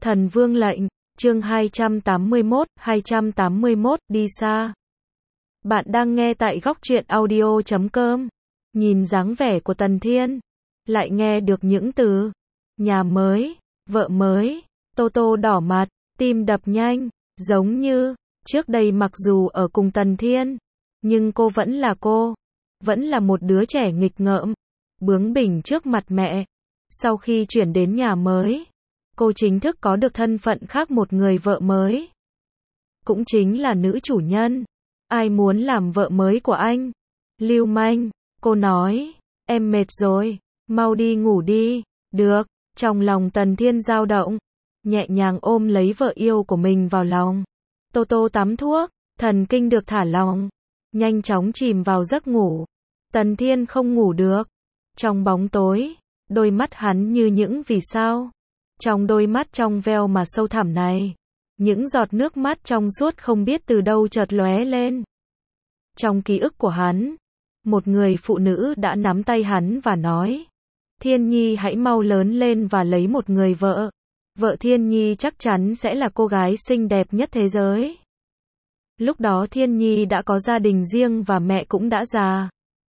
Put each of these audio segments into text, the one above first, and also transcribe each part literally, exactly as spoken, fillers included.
Thần vương lệnh, chương hai trăm tám mươi mốt, hai trăm tám mươi mốt, đi xa. Bạn đang nghe tại góc truyện audio chấm com. Nhìn dáng vẻ của Tần Thiên, lại nghe được những từ nhà mới, vợ mới, Tô Tô đỏ mặt, tim đập nhanh, giống như trước đây mặc dù ở cùng Tần Thiên, nhưng cô vẫn là cô, vẫn là một đứa trẻ nghịch ngợm, bướng bỉnh trước mặt mẹ. Sau khi chuyển đến nhà mới, cô chính thức có được thân phận khác, một người vợ mới. Cũng chính là nữ chủ nhân. Ai muốn làm vợ mới của anh? Lưu manh, cô nói, em mệt rồi, mau đi ngủ đi. Được, trong lòng Tần Thiên dao động, nhẹ nhàng ôm lấy vợ yêu của mình vào lòng. Tô Tô tắm thuốc, thần kinh được thả lỏng, nhanh chóng chìm vào giấc ngủ. Tần Thiên không ngủ được. Trong bóng tối, đôi mắt hắn như những vì sao. Trong đôi mắt trong veo mà sâu thẳm này, những giọt nước mắt trong suốt không biết từ đâu chợt lóe lên. Trong ký ức của hắn, một người phụ nữ đã nắm tay hắn và nói, Thiên Nhi hãy mau lớn lên và lấy một người vợ. Vợ Thiên Nhi chắc chắn sẽ là cô gái xinh đẹp nhất thế giới. Lúc đó Thiên Nhi đã có gia đình riêng và mẹ cũng đã già.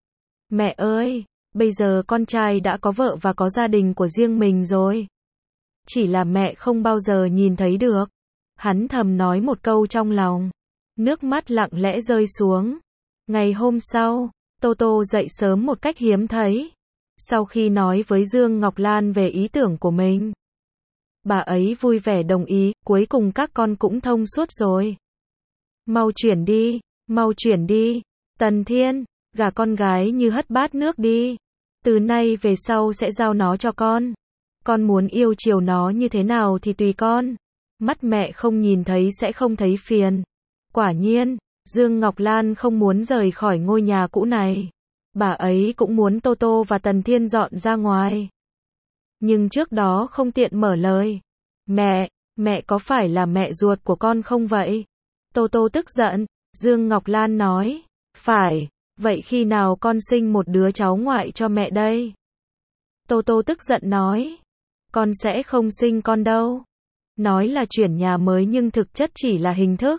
Mẹ ơi, bây giờ con trai đã có vợ và có gia đình của riêng mình rồi. Chỉ là mẹ không bao giờ nhìn thấy được. Hắn thầm nói một câu trong lòng. Nước mắt lặng lẽ rơi xuống. Ngày hôm sau, Tô Tô dậy sớm một cách hiếm thấy. Sau khi nói với Dương Ngọc Lan về ý tưởng của mình, bà ấy vui vẻ đồng ý, cuối cùng các con cũng thông suốt rồi. Mau chuyển đi, mau chuyển đi. Tần Thiên, gả con gái như hất bát nước đi. Từ nay về sau sẽ giao nó cho con. Con muốn yêu chiều nó như thế nào thì tùy con. Mắt mẹ không nhìn thấy sẽ không thấy phiền. Quả nhiên, Dương Ngọc Lan không muốn rời khỏi ngôi nhà cũ này. Bà ấy cũng muốn Tô Tô và Tần Thiên dọn ra ngoài. Nhưng trước đó không tiện mở lời. Mẹ, mẹ có phải là mẹ ruột của con không vậy? Tô Tô tức giận. Dương Ngọc Lan nói, phải, vậy khi nào con sinh một đứa cháu ngoại cho mẹ đây? Tô Tô tức giận nói, con sẽ không sinh con đâu. Nói là chuyển nhà mới nhưng thực chất chỉ là hình thức.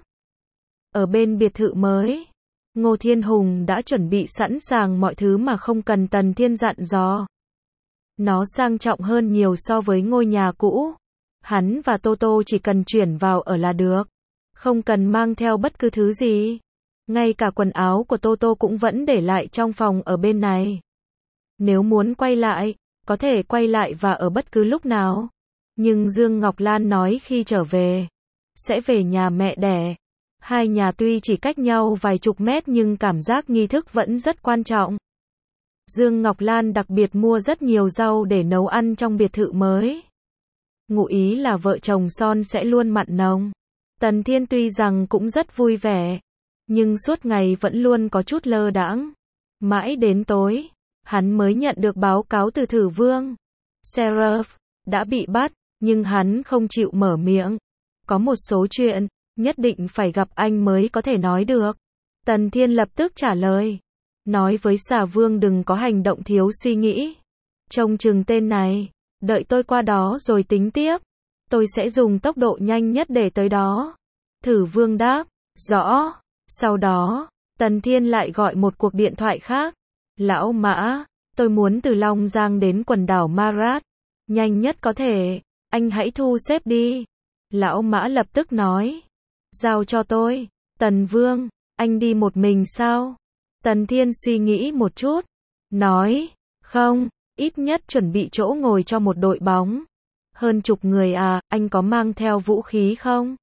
Ở bên biệt thự mới, Ngô Thiên Hùng đã chuẩn bị sẵn sàng mọi thứ mà không cần Tần Thiên dặn dò. Nó sang trọng hơn nhiều so với ngôi nhà cũ. Hắn và Tô Tô chỉ cần chuyển vào ở là được. Không cần mang theo bất cứ thứ gì. Ngay cả quần áo của Tô Tô cũng vẫn để lại trong phòng ở bên này. Nếu muốn quay lại, có thể quay lại và ở bất cứ lúc nào. Nhưng Dương Ngọc Lan nói khi trở về, sẽ về nhà mẹ đẻ. Hai nhà tuy chỉ cách nhau vài chục mét nhưng cảm giác nghi thức vẫn rất quan trọng. Dương Ngọc Lan đặc biệt mua rất nhiều rau để nấu ăn trong biệt thự mới. Ngụ ý là vợ chồng son sẽ luôn mặn nồng. Tần Thiên tuy rằng cũng rất vui vẻ, nhưng suốt ngày vẫn luôn có chút lơ đãng. Mãi đến tối, hắn mới nhận được báo cáo từ Thử Vương. Seraph đã bị bắt, nhưng hắn không chịu mở miệng. Có một số chuyện, nhất định phải gặp anh mới có thể nói được. Tần Thiên lập tức trả lời. Nói với Xà Vương đừng có hành động thiếu suy nghĩ. Trông chừng tên này, đợi tôi qua đó rồi tính tiếp. Tôi sẽ dùng tốc độ nhanh nhất để tới đó. Thử Vương đáp, rõ. Sau đó, Tần Thiên lại gọi một cuộc điện thoại khác. Lão Mã, tôi muốn từ Long Giang đến quần đảo Marat. Nhanh nhất có thể, anh hãy thu xếp đi. Lão Mã lập tức nói, giao cho tôi. Tần Vương, anh đi một mình sao? Tần Thiên suy nghĩ một chút, nói, không, ít nhất chuẩn bị chỗ ngồi cho một đội bóng. Hơn chục người à, anh có mang theo vũ khí không?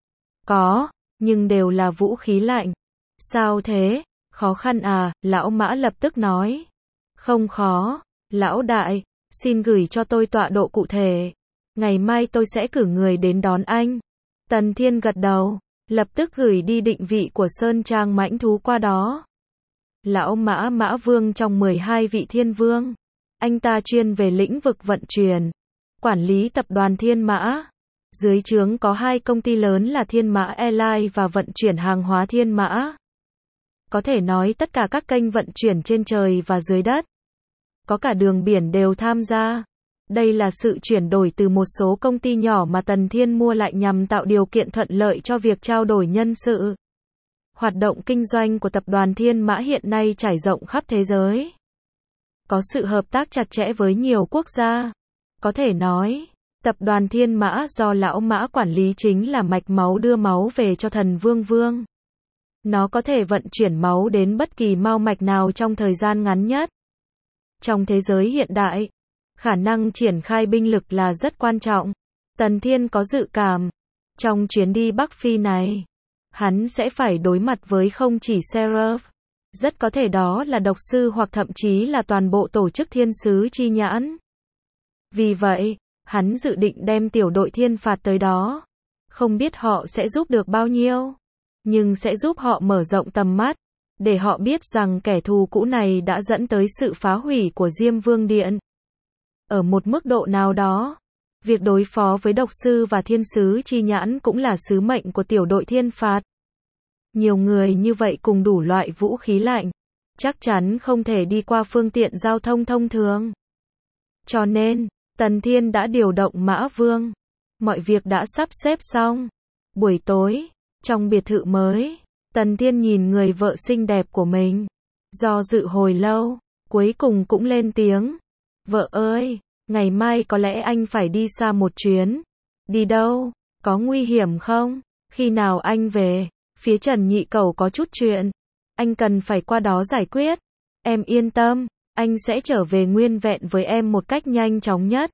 Có, nhưng đều là vũ khí lạnh. Sao thế? Khó khăn à? Lão Mã lập tức nói. Không khó, lão đại, xin gửi cho tôi tọa độ cụ thể. Ngày mai tôi sẽ cử người đến đón anh. Tần Thiên gật đầu, lập tức gửi đi định vị của Sơn Trang mãnh thú qua đó. Lão Mã Mã Vương trong mười hai vị thiên vương. Anh ta chuyên về lĩnh vực vận chuyển, quản lý tập đoàn Thiên Mã. Dưới trướng có hai công ty lớn là Thiên Mã Airlines và vận chuyển hàng hóa Thiên Mã. Có thể nói tất cả các kênh vận chuyển trên trời và dưới đất, có cả đường biển đều tham gia. Đây là sự chuyển đổi từ một số công ty nhỏ mà Tần Thiên mua lại nhằm tạo điều kiện thuận lợi cho việc trao đổi nhân sự. Hoạt động kinh doanh của tập đoàn Thiên Mã hiện nay trải rộng khắp thế giới. Có sự hợp tác chặt chẽ với nhiều quốc gia. Có thể nói, tập đoàn Thiên Mã do lão Mã quản lý chính là mạch máu đưa máu về cho thần Vương Vương. Nó có thể vận chuyển máu đến bất kỳ mao mạch nào trong thời gian ngắn nhất. Trong thế giới hiện đại, khả năng triển khai binh lực là rất quan trọng. Tần Thiên có dự cảm, trong chuyến đi Bắc Phi này, hắn sẽ phải đối mặt với không chỉ Seraph, rất có thể đó là độc sư hoặc thậm chí là toàn bộ tổ chức thiên sứ chi nhãn. Vì vậy, hắn dự định đem tiểu đội thiên phạt tới đó. Không biết họ sẽ giúp được bao nhiêu, nhưng sẽ giúp họ mở rộng tầm mắt, để họ biết rằng kẻ thù cũ này đã dẫn tới sự phá hủy của Diêm Vương Điện. Ở một mức độ nào đó, việc đối phó với độc sư và thiên sứ chi nhãn cũng là sứ mệnh của tiểu đội thiên phạt. Nhiều người như vậy cùng đủ loại vũ khí lạnh, chắc chắn không thể đi qua phương tiện giao thông thông thường. Cho nên, Tần Thiên đã điều động Mã Vương. Mọi việc đã sắp xếp xong. Buổi tối, trong biệt thự mới, Tần Thiên nhìn người vợ xinh đẹp của mình. Do dự hồi lâu, cuối cùng cũng lên tiếng. Vợ ơi, ngày mai có lẽ anh phải đi xa một chuyến. Đi đâu? Có nguy hiểm không? Khi nào anh về? Phía Trần Nhị Cẩu có chút chuyện. Anh cần phải qua đó giải quyết. Em yên tâm, anh sẽ trở về nguyên vẹn với em một cách nhanh chóng nhất.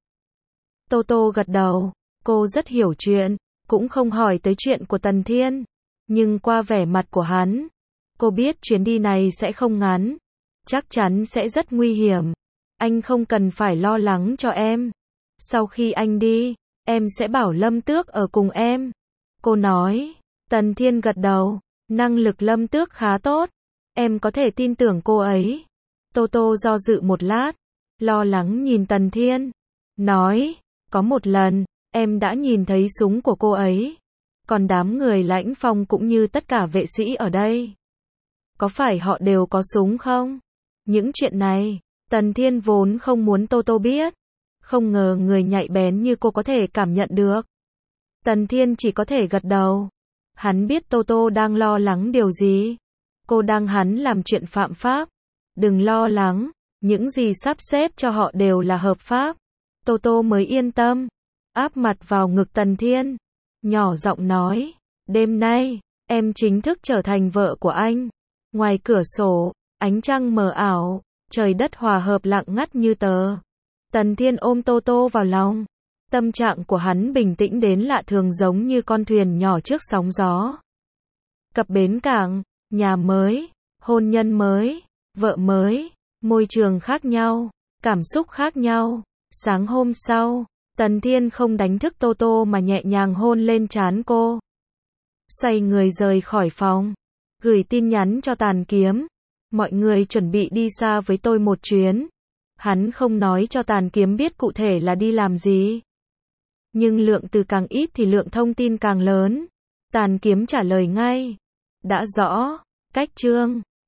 Tô Tô gật đầu. Cô rất hiểu chuyện, cũng không hỏi tới chuyện của Tần Thiên. Nhưng qua vẻ mặt của hắn, cô biết chuyến đi này sẽ không ngắn. Chắc chắn sẽ rất nguy hiểm. Anh không cần phải lo lắng cho em. Sau khi anh đi, em sẽ bảo Lâm Tước ở cùng em. Cô nói. Tần Thiên gật đầu. Năng lực Lâm Tước khá tốt. Em có thể tin tưởng cô ấy. Tô Tô do dự một lát, lo lắng nhìn Tần Thiên. Nói, có một lần, em đã nhìn thấy súng của cô ấy. Còn đám người Lãnh Phong cũng như tất cả vệ sĩ ở đây. Có phải họ đều có súng không? Những chuyện này, Tần Thiên vốn không muốn Tô Tô biết. Không ngờ người nhạy bén như cô có thể cảm nhận được. Tần Thiên chỉ có thể gật đầu. Hắn biết Tô Tô đang lo lắng điều gì. Cô đang hắn làm chuyện phạm pháp. Đừng lo lắng, những gì sắp xếp cho họ đều là hợp pháp. Tô Tô mới yên tâm. Áp mặt vào ngực Tần Thiên. Nhỏ giọng nói. Đêm nay, em chính thức trở thành vợ của anh. Ngoài cửa sổ, ánh trăng mờ ảo. Trời đất hòa hợp lặng ngắt như tờ. Tần Thiên ôm Tô Tô vào lòng. Tâm trạng của hắn bình tĩnh đến lạ thường, giống như con thuyền nhỏ trước sóng gió. Cập bến cảng, nhà mới, hôn nhân mới, vợ mới, môi trường khác nhau, cảm xúc khác nhau. Sáng hôm sau, Tần Thiên không đánh thức Tô Tô mà nhẹ nhàng hôn lên trán cô. Xoay người rời khỏi phòng, gửi tin nhắn cho Tàn Kiếm. Mọi người chuẩn bị đi xa với tôi một chuyến. Hắn không nói cho Tàn Kiếm biết cụ thể là đi làm gì. Nhưng lượng từ càng ít thì lượng thông tin càng lớn. Tàn Kiếm trả lời ngay. Đã rõ, cách chương.